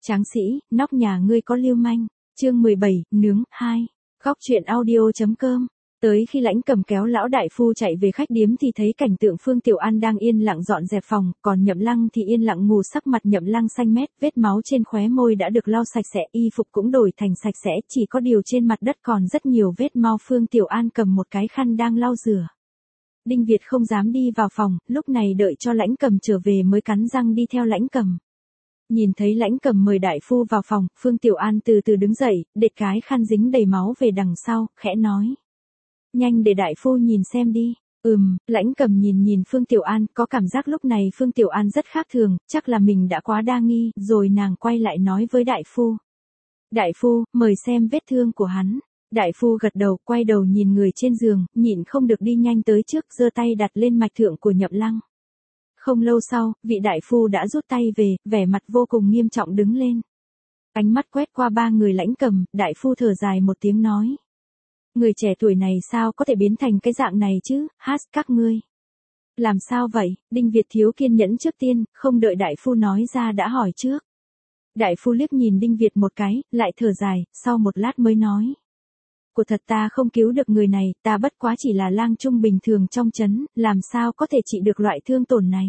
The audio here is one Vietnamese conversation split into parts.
Tráng sĩ, nóc nhà ngươi có lưu manh. Chương 17, nướng, 2. Góc truyện audio.com. Tới khi Lãnh Cầm kéo lão đại phu chạy về khách điếm thì thấy cảnh tượng Phương Tiểu An đang yên lặng dọn dẹp phòng, còn Nhậm Lăng thì yên lặng ngủ, sắc mặt Nhậm Lăng xanh mét, vết máu trên khóe môi đã được lau sạch sẽ, y phục cũng đổi thành sạch sẽ, chỉ có điều trên mặt đất còn rất nhiều vết máu. Phương Tiểu An cầm một cái khăn đang lau rửa. Đinh Việt không dám đi vào phòng, lúc này đợi cho Lãnh Cầm trở về mới cắn răng đi theo Lãnh Cầm. Nhìn thấy Lãnh Cầm mời đại phu vào phòng, Phương Tiểu An từ từ đứng dậy, để cái khăn dính đầy máu về đằng sau, khẽ nói. Nhanh để đại phu nhìn xem đi. Lãnh Cầm nhìn Phương Tiểu An, có cảm giác lúc này Phương Tiểu An rất khác thường, chắc là mình đã quá đa nghi, rồi nàng quay lại nói với đại phu. Đại phu, mời xem vết thương của hắn. Đại phu gật đầu, quay đầu nhìn người trên giường, nhịn không được đi nhanh tới trước, giơ tay đặt lên mạch thượng của Nhậm Lăng. Không lâu sau, vị đại phu đã rút tay về, vẻ mặt vô cùng nghiêm trọng đứng lên. Ánh mắt quét qua ba người Lãnh Cầm, đại phu thở dài một tiếng nói. Người trẻ tuổi này sao có thể biến thành cái dạng này chứ, các ngươi. Làm sao vậy? Đinh Việt thiếu kiên nhẫn trước tiên, không đợi đại phu nói ra đã hỏi trước. Đại phu liếc nhìn Đinh Việt một cái, lại thở dài, sau một lát mới nói. Của thật ta không cứu được người này, ta bất quá chỉ là lang trung bình thường trong trấn, làm sao có thể trị được loại thương tổn này.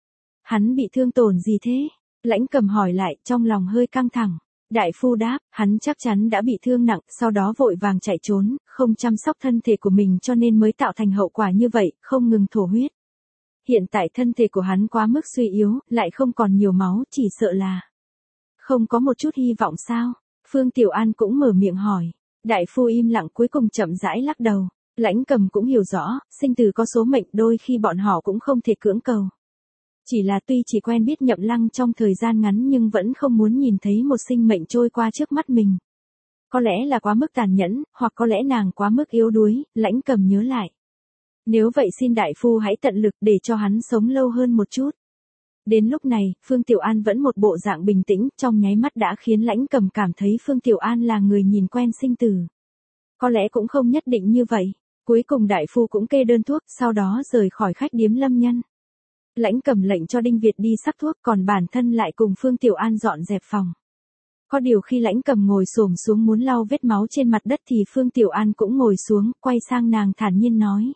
Hắn bị thương tổn gì thế? Lãnh Cầm hỏi lại, trong lòng hơi căng thẳng. Đại phu đáp, hắn chắc chắn đã bị thương nặng, sau đó vội vàng chạy trốn, không chăm sóc thân thể của mình cho nên mới tạo thành hậu quả như vậy, không ngừng thổ huyết. Hiện tại thân thể của hắn quá mức suy yếu, lại không còn nhiều máu, chỉ sợ là không có một chút hy vọng sao? Phương Tiểu An cũng mở miệng hỏi. Đại phu im lặng cuối cùng chậm rãi lắc đầu. Lãnh Cầm cũng hiểu rõ, sinh tử có số mệnh, đôi khi bọn họ cũng không thể cưỡng cầu. Chỉ là tuy chỉ quen biết Nhậm Lăng trong thời gian ngắn nhưng vẫn không muốn nhìn thấy một sinh mệnh trôi qua trước mắt mình. Có lẽ là quá mức tàn nhẫn, hoặc có lẽ nàng quá mức yếu đuối, Lãnh Cầm nhớ lại. Nếu vậy xin đại phu hãy tận lực để cho hắn sống lâu hơn một chút. Đến lúc này, Phương Tiểu An vẫn một bộ dạng bình tĩnh, trong nháy mắt đã khiến Lãnh Cầm cảm thấy Phương Tiểu An là người nhìn quen sinh tử. Có lẽ cũng không nhất định như vậy. Cuối cùng đại phu cũng kê đơn thuốc, sau đó rời khỏi khách điếm Lâm Nhân. Lãnh Cầm lệnh cho Đinh Việt đi sắc thuốc, còn bản thân lại cùng Phương Tiểu An dọn dẹp phòng. Có điều khi Lãnh Cầm ngồi xổm xuống muốn lau vết máu trên mặt đất thì Phương Tiểu An cũng ngồi xuống, quay sang nàng thản nhiên nói.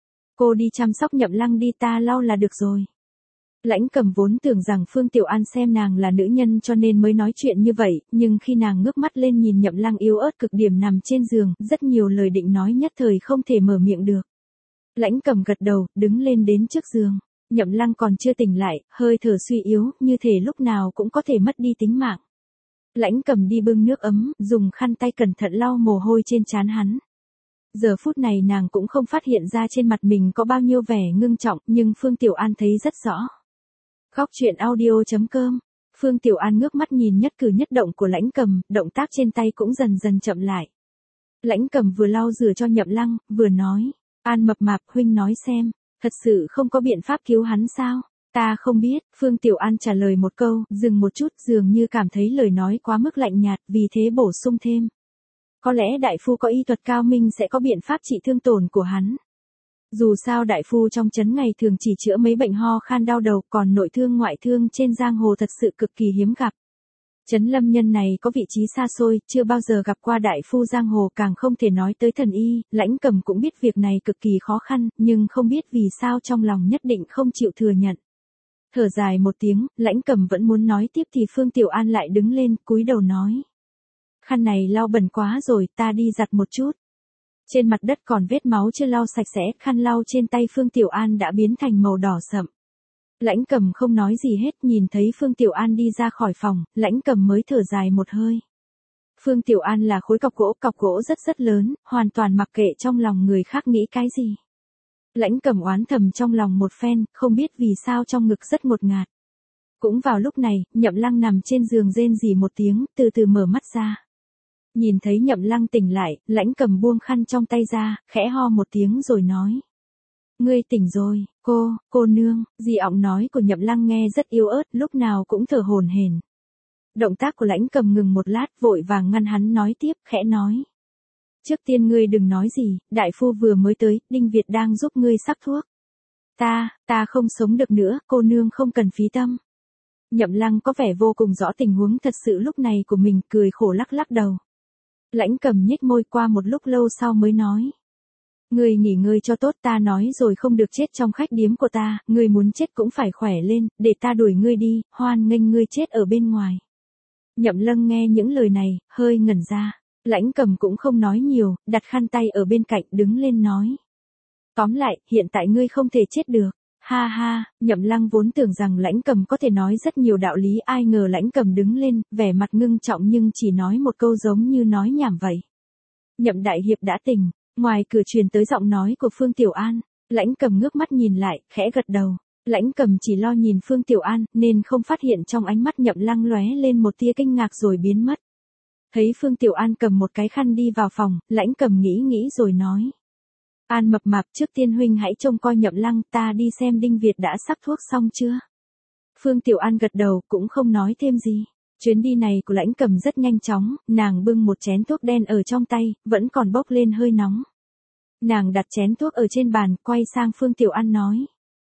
Cô đi chăm sóc Nhậm Lăng đi, ta lau là được rồi. Lãnh Cầm vốn tưởng rằng Phương Tiểu An xem nàng là nữ nhân cho nên mới nói chuyện như vậy, nhưng khi nàng ngước mắt lên nhìn Nhậm Lăng yếu ớt cực điểm nằm trên giường, rất nhiều lời định nói nhất thời không thể mở miệng được. Lãnh Cầm gật đầu, đứng lên đến trước giường. Nhậm Lăng còn chưa tỉnh lại, hơi thở suy yếu, như thể lúc nào cũng có thể mất đi tính mạng. Lãnh Cầm đi bưng nước ấm, dùng khăn tay cẩn thận lau mồ hôi trên trán hắn. Giờ phút này nàng cũng không phát hiện ra trên mặt mình có bao nhiêu vẻ ngưng trọng, nhưng Phương Tiểu An thấy rất rõ. Góc truyện audio.com. Phương Tiểu An ngước mắt nhìn nhất cử nhất động của Lãnh Cầm, động tác trên tay cũng dần dần chậm lại. Lãnh Cầm vừa lau rửa cho Nhậm Lăng, vừa nói. An mập mạp, huynh nói xem, thật sự không có biện pháp cứu hắn sao? Ta không biết, Phương Tiểu An trả lời một câu, dừng một chút, dường như cảm thấy lời nói quá mức lạnh nhạt, vì thế bổ sung thêm. Có lẽ đại phu có y thuật cao minh sẽ có biện pháp trị thương tổn của hắn. Dù sao đại phu trong trấn ngày thường chỉ chữa mấy bệnh ho khan đau đầu, còn nội thương ngoại thương trên giang hồ thật sự cực kỳ hiếm gặp. Trấn Lâm Nhân này có vị trí xa xôi, chưa bao giờ gặp qua đại phu giang hồ, càng không thể nói tới thần y. Lãnh Cầm cũng biết việc này cực kỳ khó khăn, nhưng không biết vì sao trong lòng nhất định không chịu thừa nhận. Thở dài một tiếng, Lãnh Cầm vẫn muốn nói tiếp thì Phương Tiểu An lại đứng lên, cúi đầu nói. Khăn này lau bẩn quá rồi, ta đi giặt một chút. Trên mặt đất còn vết máu chưa lau sạch sẽ, khăn lau trên tay Phương Tiểu An đã biến thành màu đỏ sậm. Lãnh Cầm không nói gì hết, nhìn thấy Phương Tiểu An đi ra khỏi phòng, Lãnh Cầm mới thở dài một hơi. Phương Tiểu An là khối cọc gỗ rất lớn, hoàn toàn mặc kệ trong lòng người khác nghĩ cái gì. Lãnh Cầm oán thầm trong lòng một phen, không biết vì sao trong ngực rất ngột ngạt. Cũng vào lúc này, Nhậm Lăng nằm trên giường rên rỉ một tiếng, từ từ mở mắt ra. Nhìn thấy Nhậm Lăng tỉnh lại, Lãnh Cầm buông khăn trong tay ra, khẽ ho một tiếng rồi nói. Ngươi tỉnh rồi, cô nương, dị ọng nói của Nhậm Lăng nghe rất yếu ớt, lúc nào cũng thở hổn hển. Động tác của Lãnh Cầm ngừng một lát, vội vàng ngăn hắn nói tiếp, khẽ nói. Trước tiên ngươi đừng nói gì, đại phu vừa mới tới, Đinh Việt đang giúp ngươi sắc thuốc. Ta không sống được nữa, cô nương không cần phí tâm. Nhậm Lăng có vẻ vô cùng rõ tình huống thật sự lúc này của mình, cười khổ lắc lắc đầu. Lãnh Cầm nhếch môi, qua một lúc lâu sau mới nói. Ngươi nghỉ ngơi cho tốt, ta nói rồi không được chết trong khách điếm của ta, ngươi muốn chết cũng phải khỏe lên, để ta đuổi ngươi đi, hoan nghênh ngươi chết ở bên ngoài. Nhậm Lăng nghe những lời này, hơi ngẩn ra. Lãnh Cầm cũng không nói nhiều, đặt khăn tay ở bên cạnh đứng lên nói. Tóm lại, hiện tại ngươi không thể chết được. Ha ha, Nhậm Lăng vốn tưởng rằng Lãnh Cầm có thể nói rất nhiều đạo lý, ai ngờ Lãnh Cầm đứng lên, vẻ mặt ngưng trọng nhưng chỉ nói một câu giống như nói nhảm vậy. Nhậm đại hiệp đã tỉnh, ngoài cửa truyền tới giọng nói của Phương Tiểu An. Lãnh Cầm ngước mắt nhìn lại, khẽ gật đầu. Lãnh Cầm chỉ lo nhìn Phương Tiểu An, nên không phát hiện trong ánh mắt Nhậm Lăng lóe lên một tia kinh ngạc rồi biến mất. Thấy Phương Tiểu An cầm một cái khăn đi vào phòng, Lãnh Cầm nghĩ rồi nói. An mập mạp, trước tiên huynh hãy trông coi Nhậm Lăng, ta đi xem Đinh Việt đã sắc thuốc xong chưa. Phương Tiểu An gật đầu, cũng không nói thêm gì. Chuyến đi này của Lãnh Cầm rất nhanh chóng, nàng bưng một chén thuốc đen ở trong tay, vẫn còn bốc lên hơi nóng. Nàng đặt chén thuốc ở trên bàn, quay sang Phương Tiểu An nói.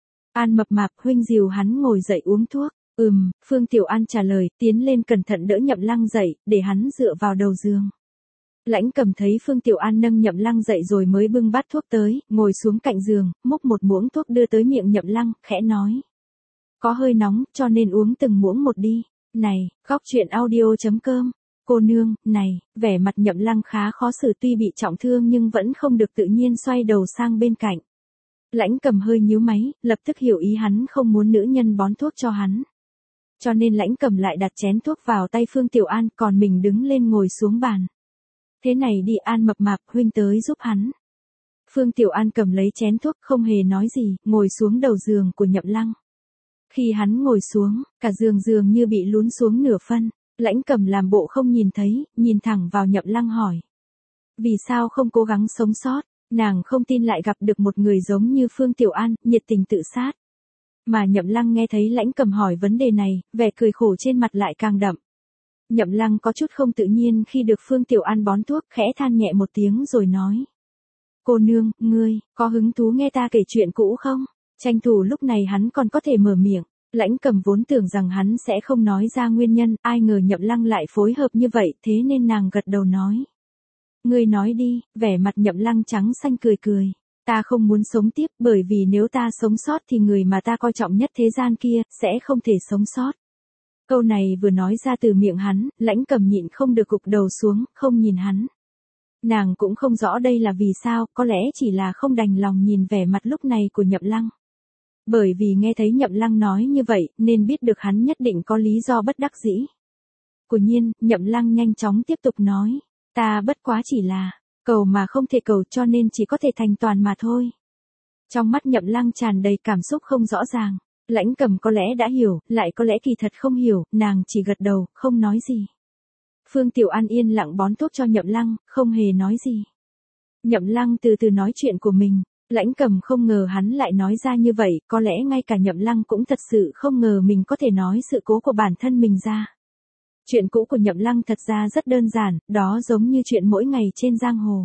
An mập mạp, huynh dìu hắn ngồi dậy uống thuốc. Phương Tiểu An trả lời, tiến lên cẩn thận đỡ Nhậm Lăng dậy, để hắn dựa vào đầu giường. Lãnh Cầm thấy Phương Tiểu An nâng Nhậm Lăng dậy rồi mới bưng bát thuốc tới, ngồi xuống cạnh giường, múc một muỗng thuốc đưa tới miệng Nhậm Lăng, khẽ nói. Có hơi nóng, cho nên uống từng muỗng một đi. Này, góc truyện audio.com. Cô nương, này, vẻ mặt Nhậm Lăng khá khó xử, tuy bị trọng thương nhưng vẫn không được tự nhiên xoay đầu sang bên cạnh. Lãnh Cầm hơi nhíu máy, lập tức hiểu ý hắn không muốn nữ nhân bón thuốc cho hắn. Cho nên Lãnh Cầm lại đặt chén thuốc vào tay Phương Tiểu An, còn mình đứng lên ngồi xuống bàn. Thế này đi, An mập mạp, huynh tới giúp hắn. Phương Tiểu An cầm lấy chén thuốc, không hề nói gì, ngồi xuống đầu giường của Nhậm Lăng. Khi hắn ngồi xuống, cả giường dường như bị lún xuống nửa phân. Lãnh Cầm làm bộ không nhìn thấy, nhìn thẳng vào Nhậm Lăng hỏi. Vì sao không cố gắng sống sót? Nàng không tin lại gặp được một người giống như Phương Tiểu An, nhiệt tình tự sát. Mà Nhậm Lăng nghe thấy Lãnh Cầm hỏi vấn đề này, vẻ cười khổ trên mặt lại càng đậm. Nhậm Lăng có chút không tự nhiên khi được Phương Tiểu An bón thuốc, khẽ than nhẹ một tiếng rồi nói. Cô nương, ngươi, có hứng thú nghe ta kể chuyện cũ không? Tranh thủ lúc này hắn còn có thể mở miệng. Lãnh Cầm vốn tưởng rằng hắn sẽ không nói ra nguyên nhân, ai ngờ Nhậm Lăng lại phối hợp như vậy, thế nên nàng gật đầu nói. Ngươi nói đi, vẻ mặt Nhậm Lăng trắng xanh cười cười. Ta không muốn sống tiếp, bởi vì nếu ta sống sót thì người mà ta coi trọng nhất thế gian kia, sẽ không thể sống sót. Câu này vừa nói ra từ miệng hắn, Lãnh Cầm nhịn không được gục đầu xuống, không nhìn hắn. Nàng cũng không rõ đây là vì sao, có lẽ chỉ là không đành lòng nhìn vẻ mặt lúc này của Nhậm Lăng. Bởi vì nghe thấy Nhậm Lăng nói như vậy, nên biết được hắn nhất định có lý do bất đắc dĩ. Quả nhiên, Nhậm Lăng nhanh chóng tiếp tục nói. Ta bất quá chỉ là cầu mà không thể cầu, cho nên chỉ có thể thành toàn mà thôi. Trong mắt Nhậm Lăng tràn đầy cảm xúc không rõ ràng. Lãnh Cầm có lẽ đã hiểu, lại có lẽ kỳ thật không hiểu, nàng chỉ gật đầu, không nói gì. Phương Tiểu An yên lặng bón thuốc cho Nhậm Lăng, không hề nói gì. Nhậm Lăng từ từ nói chuyện của mình. Lãnh Cầm không ngờ hắn lại nói ra như vậy, có lẽ ngay cả Nhậm Lăng cũng thật sự không ngờ mình có thể nói sự cố của bản thân mình ra. Chuyện cũ của Nhậm Lăng thật ra rất đơn giản, đó giống như chuyện mỗi ngày trên giang hồ.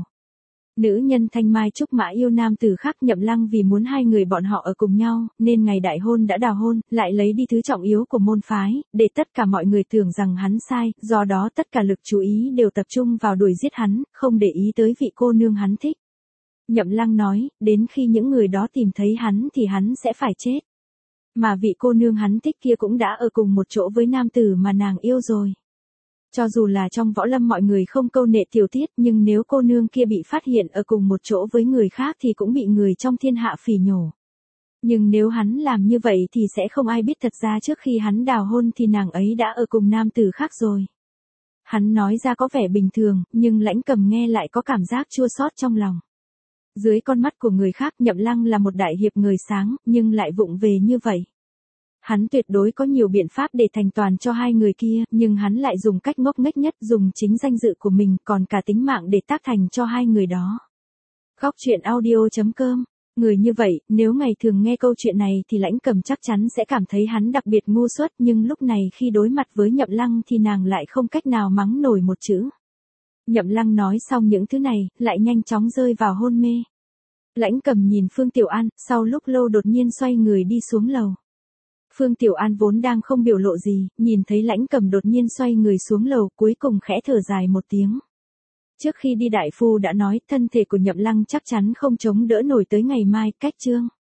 Nữ nhân Thanh Mai Trúc Mã yêu nam tử khác, Nhậm Lăng vì muốn hai người bọn họ ở cùng nhau, nên ngày đại hôn đã đào hôn, lại lấy đi thứ trọng yếu của môn phái, để tất cả mọi người tưởng rằng hắn sai, do đó tất cả lực chú ý đều tập trung vào đuổi giết hắn, không để ý tới vị cô nương hắn thích. Nhậm Lăng nói, đến khi những người đó tìm thấy hắn thì hắn sẽ phải chết. Mà vị cô nương hắn thích kia cũng đã ở cùng một chỗ với nam tử mà nàng yêu rồi. Cho dù là trong võ lâm mọi người không câu nệ tiểu tiết, nhưng nếu cô nương kia bị phát hiện ở cùng một chỗ với người khác thì cũng bị người trong thiên hạ phỉ nhổ. Nhưng nếu hắn làm như vậy thì sẽ không ai biết thật ra trước khi hắn đào hôn thì nàng ấy đã ở cùng nam tử khác rồi. Hắn nói ra có vẻ bình thường, nhưng Lãnh Cầm nghe lại có cảm giác chua xót trong lòng. Dưới con mắt của người khác, Nhậm Lăng là một đại hiệp người sáng, nhưng lại vụng về như vậy. Hắn tuyệt đối có nhiều biện pháp để thành toàn cho hai người kia, nhưng hắn lại dùng cách ngốc nghếch nhất, dùng chính danh dự của mình, còn cả tính mạng để tác thành cho hai người đó. Góc truyện audio.com. Người như vậy, nếu ngày thường nghe câu chuyện này thì Lãnh Cầm chắc chắn sẽ cảm thấy hắn đặc biệt ngu xuẩn, nhưng lúc này khi đối mặt với Nhậm Lăng thì nàng lại không cách nào mắng nổi một chữ. Nhậm Lăng nói xong những thứ này, lại nhanh chóng rơi vào hôn mê. Lãnh Cầm nhìn Phương Tiểu An, sau lúc lâu đột nhiên xoay người đi xuống lầu. Phương Tiểu An vốn đang không biểu lộ gì, nhìn thấy Lãnh Cầm đột nhiên xoay người xuống lầu, cuối cùng khẽ thở dài một tiếng. Trước khi đi đại phu đã nói thân thể của Nhậm Lăng chắc chắn không chống đỡ nổi tới ngày mai, cách chương.